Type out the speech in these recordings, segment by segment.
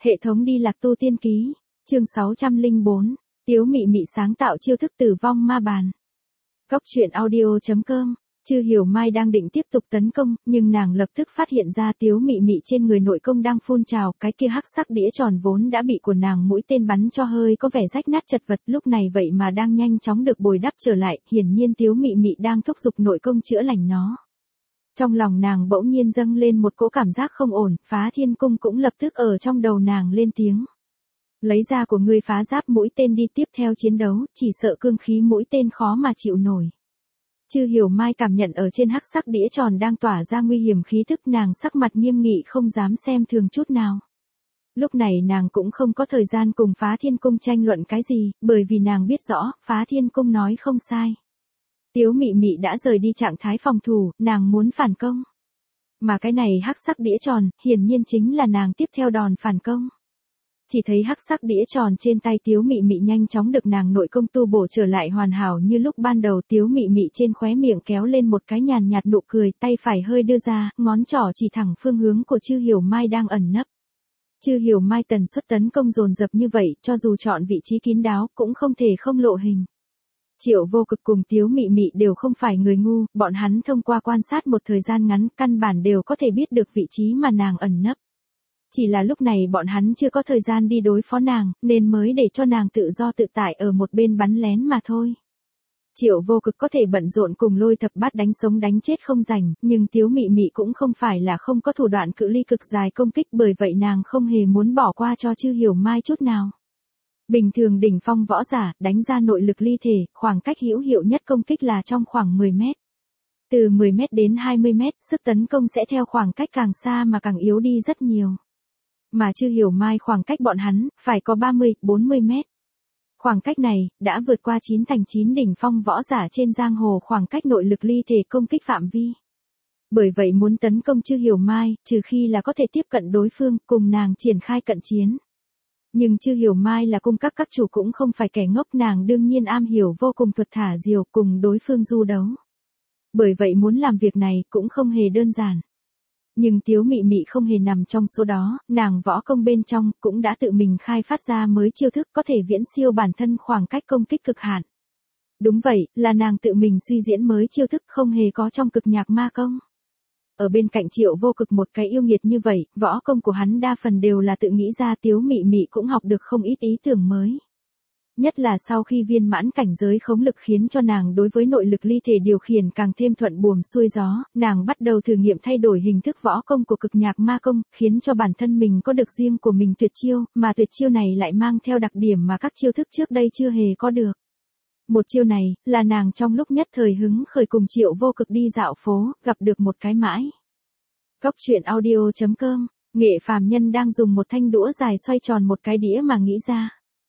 Hệ thống đi lạc tu tiên ký, chương 604, Tiếu Mị Mị sáng tạo chiêu thức tử vong ma bàn. Góc truyện audio.com, Chư Hiểu Mai đang định tiếp tục tấn công, nhưng nàng lập tức phát hiện ra Tiếu Mị Mị trên người nội công đang phun trào, cái kia hắc sắc đĩa tròn vốn đã bị của nàng mũi tên bắn cho hơi có vẻ rách nát chật vật, lúc này vậy mà đang nhanh chóng được bồi đắp trở lại, hiển nhiên Tiếu Mị Mị đang thúc giục nội công chữa lành nó. Trong lòng nàng bỗng nhiên dâng lên một cỗ cảm giác không ổn, Phá Thiên Cung cũng lập tức ở trong đầu nàng lên tiếng. Lấy ra của ngươi phá giáp mũi tên đi tiếp theo chiến đấu, chỉ sợ cương khí mũi tên khó mà chịu nổi. Chư Hiểu Mai cảm nhận ở trên hắc sắc đĩa tròn đang tỏa ra nguy hiểm khí thức, nàng sắc mặt nghiêm nghị không dám xem thường chút nào. Lúc này nàng cũng không có thời gian cùng Phá Thiên Cung tranh luận cái gì, bởi vì nàng biết rõ, Phá Thiên Cung nói không sai. Tiếu Mị Mị đã rời đi trạng thái phòng thủ, nàng muốn phản công. Mà cái này hắc sắc đĩa tròn, hiển nhiên chính là nàng tiếp theo đòn phản công. Chỉ thấy hắc sắc đĩa tròn trên tay Tiếu Mị Mị nhanh chóng được nàng nội công tu bổ trở lại hoàn hảo như lúc ban đầu. Tiếu Mị Mị trên khóe miệng kéo lên một cái nhàn nhạt nụ cười, tay phải hơi đưa ra, ngón trỏ chỉ thẳng phương hướng của Chư Hiểu Mai đang ẩn nấp. Chư Hiểu Mai tần suất tấn công dồn dập như vậy, cho dù chọn vị trí kín đáo, cũng không thể không lộ hình. Triệu Vô Cực cùng Tiếu Mị Mị đều không phải người ngu, bọn hắn thông qua quan sát một thời gian ngắn, căn bản đều có thể biết được vị trí mà nàng ẩn nấp. Chỉ là lúc này bọn hắn chưa có thời gian đi đối phó nàng, nên mới để cho nàng tự do tự tại ở một bên bắn lén mà thôi. Triệu Vô Cực có thể bận rộn cùng Lôi Thập Bát đánh sống đánh chết không rảnh, nhưng Tiếu Mị Mị cũng không phải là không có thủ đoạn cự ly cực dài công kích, bởi vậy nàng không hề muốn bỏ qua cho Chư Hiểu Mai chút nào. Bình thường đỉnh phong võ giả, đánh ra nội lực ly thể, khoảng cách hữu hiệu nhất công kích là trong khoảng 10 mét. Từ 10 mét đến 20 mét, sức tấn công sẽ theo khoảng cách càng xa mà càng yếu đi rất nhiều. Mà Chư Hiểu Mai khoảng cách bọn hắn, phải có 30, 40 mét. Khoảng cách này, đã vượt qua 9 thành 9 đỉnh phong võ giả trên giang hồ khoảng cách nội lực ly thể công kích phạm vi. Bởi vậy muốn tấn công Chư Hiểu Mai, trừ khi là có thể tiếp cận đối phương, cùng nàng triển khai cận chiến. Nhưng Chư Hiểu Mai là cung các chủ cũng không phải kẻ ngốc, nàng đương nhiên am hiểu vô cùng thuật thả diều cùng đối phương du đấu. Bởi vậy muốn làm việc này cũng không hề đơn giản. Nhưng Tiếu Mị Mị không hề nằm trong số đó, nàng võ công bên trong cũng đã tự mình khai phát ra mới chiêu thức có thể viễn siêu bản thân khoảng cách công kích cực hạn. Đúng vậy, là nàng tự mình suy diễn mới chiêu thức không hề có trong cực nhạc ma công. Ở bên cạnh Triệu Vô Cực một cái yêu nghiệt như vậy, võ công của hắn đa phần đều là tự nghĩ ra. Tiếu Mị Mị cũng học được không ít ý tưởng mới. Nhất là sau khi viên mãn cảnh giới khống lực khiến cho nàng đối với nội lực ly thể điều khiển càng thêm thuận buồm xuôi gió, nàng bắt đầu thử nghiệm thay đổi hình thức võ công của cực nhạc ma công, khiến cho bản thân mình có được riêng của mình tuyệt chiêu, mà tuyệt chiêu này lại mang theo đặc điểm mà các chiêu thức trước đây chưa hề có được. Một chiêu này, là nàng trong lúc nhất thời hứng khởi cùng Triệu Vô Cực đi dạo phố, gặp được một cái mãi. Góc truyện audio.com, Nghệ phàm nhân đang dùng một thanh đũa dài xoay tròn một cái đĩa mà nghĩ ra.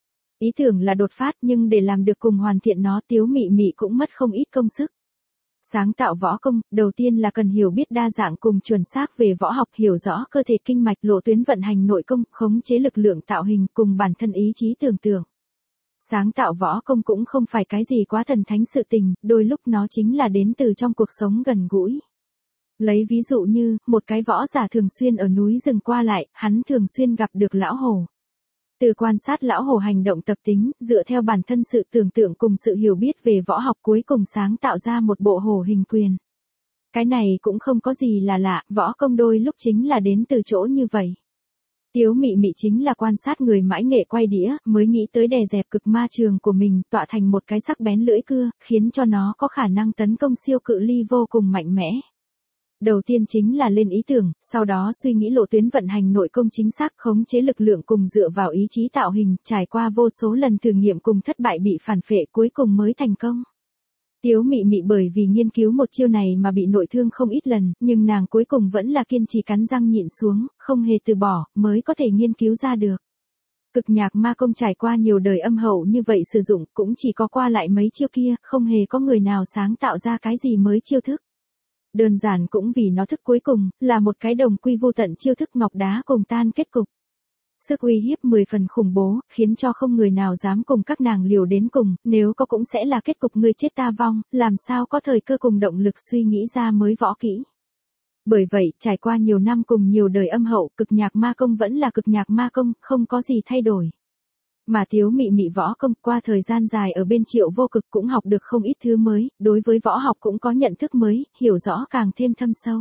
Ý tưởng là đột phát, nhưng để làm được cùng hoàn thiện nó, Tiếu Mị Mị cũng mất không ít công sức. Sáng tạo võ công, đầu tiên là cần hiểu biết đa dạng cùng chuẩn xác về võ học, hiểu rõ cơ thể kinh mạch, lộ tuyến vận hành nội công, khống chế lực lượng tạo hình cùng bản thân ý chí tưởng tượng. Sáng tạo võ công cũng không phải cái gì quá thần thánh sự tình, đôi lúc nó chính là đến từ trong cuộc sống gần gũi. Lấy ví dụ như, một cái võ giả thường xuyên ở núi rừng qua lại, hắn thường xuyên gặp được lão hổ. Từ quan sát lão hổ hành động tập tính, dựa theo bản thân sự tưởng tượng cùng sự hiểu biết về võ học cuối cùng sáng tạo ra một bộ hổ hình quyền. Cái này cũng không có gì là lạ, võ công đôi lúc chính là đến từ chỗ như vậy. Tiếu Mị Mị chính là quan sát người mãi nghệ quay đĩa, mới nghĩ tới đè dẹp cực ma trường của mình, tọa thành một cái sắc bén lưỡi cưa, khiến cho nó có khả năng tấn công siêu cự ly vô cùng mạnh mẽ. Đầu tiên chính là lên ý tưởng, sau đó suy nghĩ lộ tuyến vận hành nội công chính xác, khống chế lực lượng cùng dựa vào ý chí tạo hình, trải qua vô số lần thử nghiệm cùng thất bại bị phản phệ cuối cùng mới thành công. Tiếu Mị Mị bởi vì nghiên cứu một chiêu này mà bị nội thương không ít lần, nhưng nàng cuối cùng vẫn là kiên trì cắn răng nhịn xuống, không hề từ bỏ, mới có thể nghiên cứu ra được. Cực nhạc ma công trải qua nhiều đời âm hậu như vậy sử dụng, cũng chỉ có qua lại mấy chiêu kia, không hề có người nào sáng tạo ra cái gì mới chiêu thức. Đơn giản cũng vì nó thức cuối cùng, là một cái đồng quy vô tận chiêu thức ngọc đá cùng tan kết cục. Sức uy hiếp 10 phần khủng bố, khiến cho không người nào dám cùng các nàng liều đến cùng, nếu có cũng sẽ là kết cục ngươi chết ta vong, làm sao có thời cơ cùng động lực suy nghĩ ra mới võ kỹ. Bởi vậy, trải qua nhiều năm cùng nhiều đời âm hậu, cực nhạc ma công vẫn là cực nhạc ma công, không có gì thay đổi. Mà Tiếu Mị Mị võ công qua thời gian dài ở bên Triệu Vô Cực cũng học được không ít thứ mới, đối với võ học cũng có nhận thức mới, hiểu rõ càng thêm thâm sâu.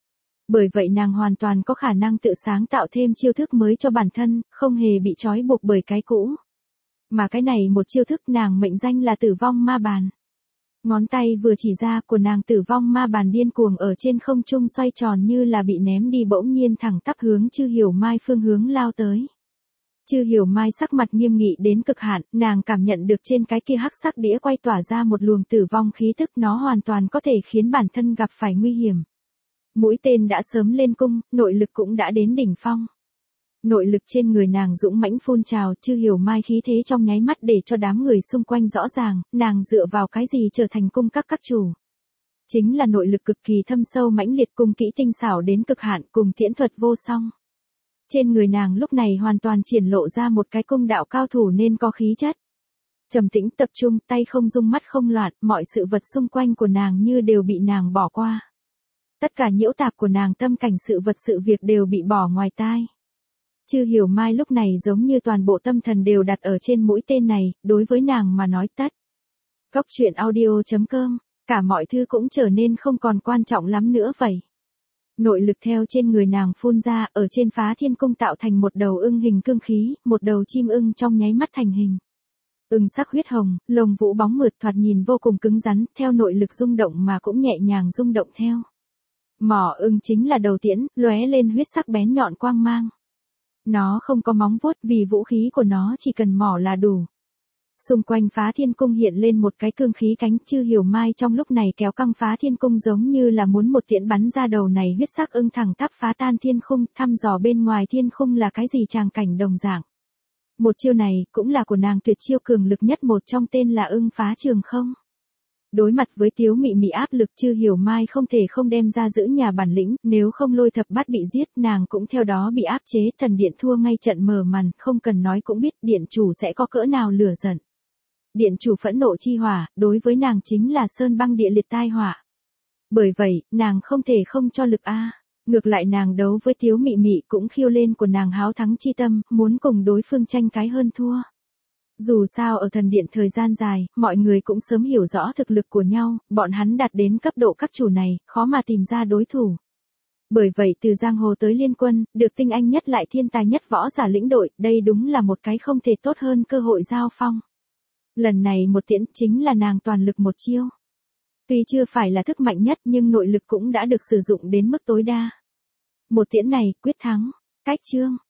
Bởi vậy nàng hoàn toàn có khả năng tự sáng tạo thêm chiêu thức mới cho bản thân, không hề bị trói buộc bởi cái cũ. Mà cái này một chiêu thức nàng mệnh danh là Tử Vong Ma Bàn. Ngón tay vừa chỉ ra của nàng Tử Vong Ma Bàn điên cuồng ở trên không trung xoay tròn như là bị ném đi, bỗng nhiên thẳng tắp hướng Chư Hiểu Mai phương hướng lao tới. Chư Hiểu Mai sắc mặt nghiêm nghị đến cực hạn, nàng cảm nhận được trên cái kia hắc sắc đĩa quay tỏa ra một luồng tử vong khí tức, nó hoàn toàn có thể khiến bản thân gặp phải nguy hiểm. Mũi tên đã sớm lên cung, nội lực cũng đã đến đỉnh phong. Nội lực trên người nàng dũng mãnh phun trào, Chư Hiểu Mai khí thế trong nháy mắt để cho đám người xung quanh rõ ràng, nàng dựa vào cái gì trở thành cung các chủ. Chính là nội lực cực kỳ thâm sâu mãnh liệt, cung kỹ tinh xảo đến cực hạn, cùng tiễn thuật vô song. Trên người nàng lúc này hoàn toàn triển lộ ra một cái cung đạo cao thủ nên có khí chất. Trầm tĩnh tập trung, tay không rung mắt không loạn, mọi sự vật xung quanh của nàng như đều bị nàng bỏ qua. Tất cả nhiễu tạp của nàng, tâm cảnh sự vật sự việc đều bị bỏ ngoài tai. Chư Hiểu Mai lúc này giống như toàn bộ tâm thần đều đặt ở trên mũi tên này, đối với nàng mà nói tất. Cốc truyện audio.com, cả mọi thứ cũng trở nên không còn quan trọng lắm nữa vậy. Nội lực theo trên người nàng phun ra, ở trên Phá Thiên Cung tạo thành một đầu ưng hình cương khí, một đầu chim ưng trong nháy mắt thành hình. Ưng sắc huyết hồng, lông vũ bóng mượt, thoạt nhìn vô cùng cứng rắn, theo nội lực rung động mà cũng nhẹ nhàng rung động theo. Mỏ ưng chính là đầu tiễn, lóe lên huyết sắc bén nhọn quang mang. Nó không có móng vuốt, vì vũ khí của nó chỉ cần mỏ là đủ. Xung quanh Phá Thiên Cung hiện lên một cái cương khí cánh, Chư Hiểu Mai trong lúc này kéo căng Phá Thiên Cung giống như là muốn một tiễn bắn ra đầu này huyết sắc ưng thẳng tắp phá tan thiên khung, thăm dò bên ngoài thiên khung là cái gì tràng cảnh đồng dạng. Một chiêu này cũng là của nàng tuyệt chiêu cường lực nhất, một trong tên là ưng phá trường không. Đối mặt với Tiếu Mị Mị áp lực, Chư Hiểu Mai không thể không đem ra giữ nhà bản lĩnh, nếu không Lôi Thập Bát bị giết, nàng cũng theo đó bị áp chế, thần điện thua ngay trận mở màn, không cần nói cũng biết điện chủ sẽ có cỡ nào lửa giận. Điện chủ phẫn nộ chi hỏa, đối với nàng chính là sơn băng địa liệt tai họa. Bởi vậy, nàng không thể không cho lực a. Ngược lại nàng đấu với Tiếu Mị Mị cũng khiêu lên của nàng háo thắng chi tâm, muốn cùng đối phương tranh cái hơn thua. Dù sao ở thần điện thời gian dài, mọi người cũng sớm hiểu rõ thực lực của nhau, bọn hắn đạt đến cấp độ các chủ này, khó mà tìm ra đối thủ. Bởi vậy từ giang hồ tới liên quân, được tinh anh nhất lại thiên tài nhất võ giả lĩnh đội, đây đúng là một cái không thể tốt hơn cơ hội giao phong. Lần này một tiễn chính là nàng toàn lực một chiêu. Tuy chưa phải là thức mạnh nhất nhưng nội lực cũng đã được sử dụng đến mức tối đa. Một tiễn này, quyết thắng. Cách chương.